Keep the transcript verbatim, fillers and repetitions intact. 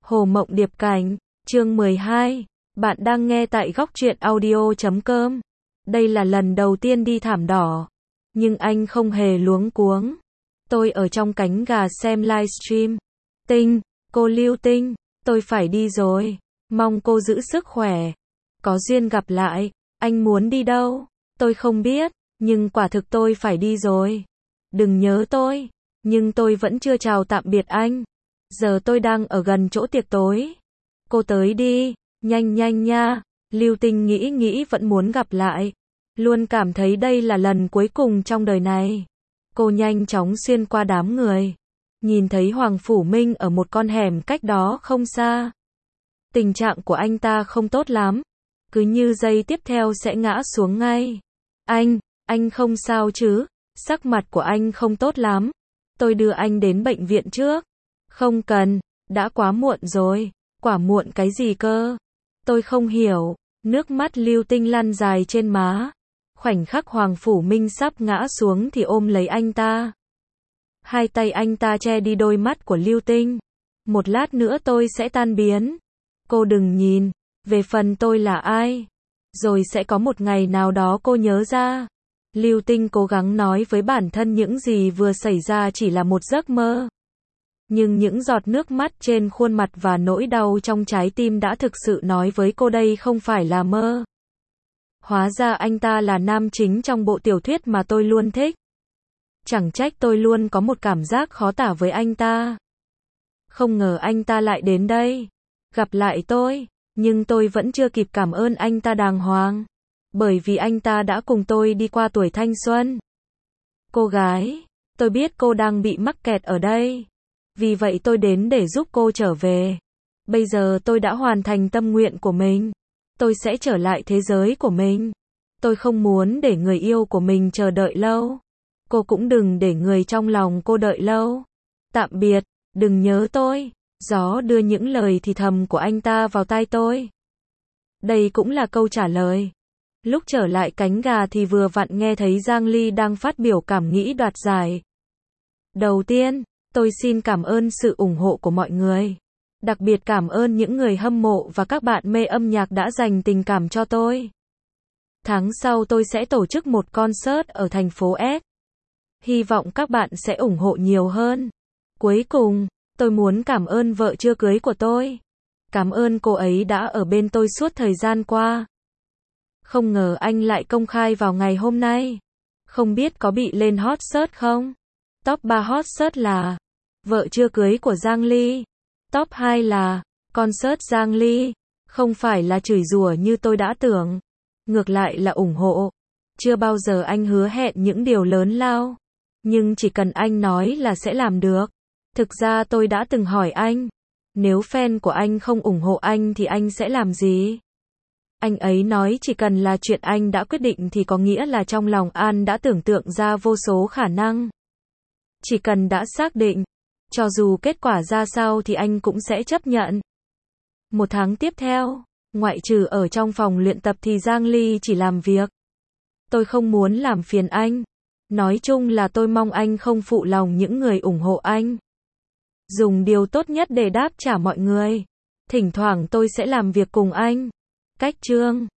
Hồ Mộng Điệp Cảnh, chương mười hai. Bạn đang nghe tại góc truyện audio chấm com. Đây là lần đầu tiên đi thảm đỏ, nhưng anh không hề luống cuống. Tôi ở trong cánh gà xem livestream. Tinh, cô Lưu Tinh, tôi phải đi rồi. Mong cô giữ sức khỏe. Có duyên gặp lại. Anh muốn đi đâu? Tôi không biết, nhưng quả thực tôi phải đi rồi. Đừng nhớ tôi. Nhưng tôi vẫn chưa chào tạm biệt anh. Giờ tôi đang ở gần chỗ tiệc tối. Cô tới đi, nhanh nhanh nha. Lưu Tinh nghĩ nghĩ vẫn muốn gặp lại. Luôn cảm thấy đây là lần cuối cùng trong đời này. Cô nhanh chóng xuyên qua đám người. Nhìn thấy Hoàng Phủ Minh ở một con hẻm cách đó không xa. Tình trạng của anh ta không tốt lắm. Cứ như giây tiếp theo sẽ ngã xuống ngay. Anh, anh không sao chứ? Sắc mặt của anh không tốt lắm. Tôi đưa anh đến bệnh viện trước. Không cần, đã quá muộn rồi. Quả muộn cái gì cơ? Tôi không hiểu. Nước mắt Lưu Tinh lăn dài trên má. Khoảnh khắc Hoàng Phủ Minh sắp ngã xuống thì ôm lấy anh ta. Hai tay anh ta che đi đôi mắt của Lưu Tinh. Một lát nữa tôi sẽ tan biến. Cô đừng nhìn. Về phần tôi là ai? Rồi sẽ có một ngày nào đó cô nhớ ra. Lưu Tinh cố gắng nói với bản thân những gì vừa xảy ra chỉ là một giấc mơ. Nhưng những giọt nước mắt trên khuôn mặt và nỗi đau trong trái tim đã thực sự nói với cô đây không phải là mơ. Hóa ra anh ta là nam chính trong bộ tiểu thuyết mà tôi luôn thích. Chẳng trách tôi luôn có một cảm giác khó tả với anh ta. Không ngờ anh ta lại đến đây. Gặp lại tôi. Nhưng tôi vẫn chưa kịp cảm ơn anh ta đàng hoàng. Bởi vì anh ta đã cùng tôi đi qua tuổi thanh xuân. Cô gái, tôi biết cô đang bị mắc kẹt ở đây. Vì vậy tôi đến để giúp cô trở về. Bây giờ tôi đã hoàn thành tâm nguyện của mình. Tôi sẽ trở lại thế giới của mình. Tôi không muốn để người yêu của mình chờ đợi lâu. Cô cũng đừng để người trong lòng cô đợi lâu. Tạm biệt, đừng nhớ tôi. Gió đưa những lời thì thầm của anh ta vào tai tôi. Đây cũng là câu trả lời. Lúc trở lại cánh gà thì vừa vặn nghe thấy Giang Ly đang phát biểu cảm nghĩ đoạt giải. Đầu tiên, tôi xin cảm ơn sự ủng hộ của mọi người. Đặc biệt cảm ơn những người hâm mộ và các bạn mê âm nhạc đã dành tình cảm cho tôi. Tháng sau tôi sẽ tổ chức một concert ở thành phố S. Hy vọng các bạn sẽ ủng hộ nhiều hơn. Cuối cùng, tôi muốn cảm ơn vợ chưa cưới của tôi. Cảm ơn cô ấy đã ở bên tôi suốt thời gian qua. Không ngờ anh lại công khai vào ngày hôm nay. Không biết có bị lên hot search không? Top ba hot search là vợ chưa cưới của Giang Ly. Top hai là concert Giang Ly. Không phải là chửi rủa như tôi đã tưởng. Ngược lại là ủng hộ. Chưa bao giờ anh hứa hẹn những điều lớn lao. Nhưng chỉ cần anh nói là sẽ làm được. Thực ra tôi đã từng hỏi anh. Nếu fan của anh không ủng hộ anh thì anh sẽ làm gì? Anh ấy nói chỉ cần là chuyện anh đã quyết định thì có nghĩa là trong lòng anh đã tưởng tượng ra vô số khả năng. Chỉ cần đã xác định, cho dù kết quả ra sao thì anh cũng sẽ chấp nhận. Một tháng tiếp theo, ngoại trừ ở trong phòng luyện tập thì Giang Ly chỉ làm việc. Tôi không muốn làm phiền anh. Nói chung là tôi mong anh không phụ lòng những người ủng hộ anh. Dùng điều tốt nhất để đáp trả mọi người. Thỉnh thoảng tôi sẽ làm việc cùng anh. Cách chương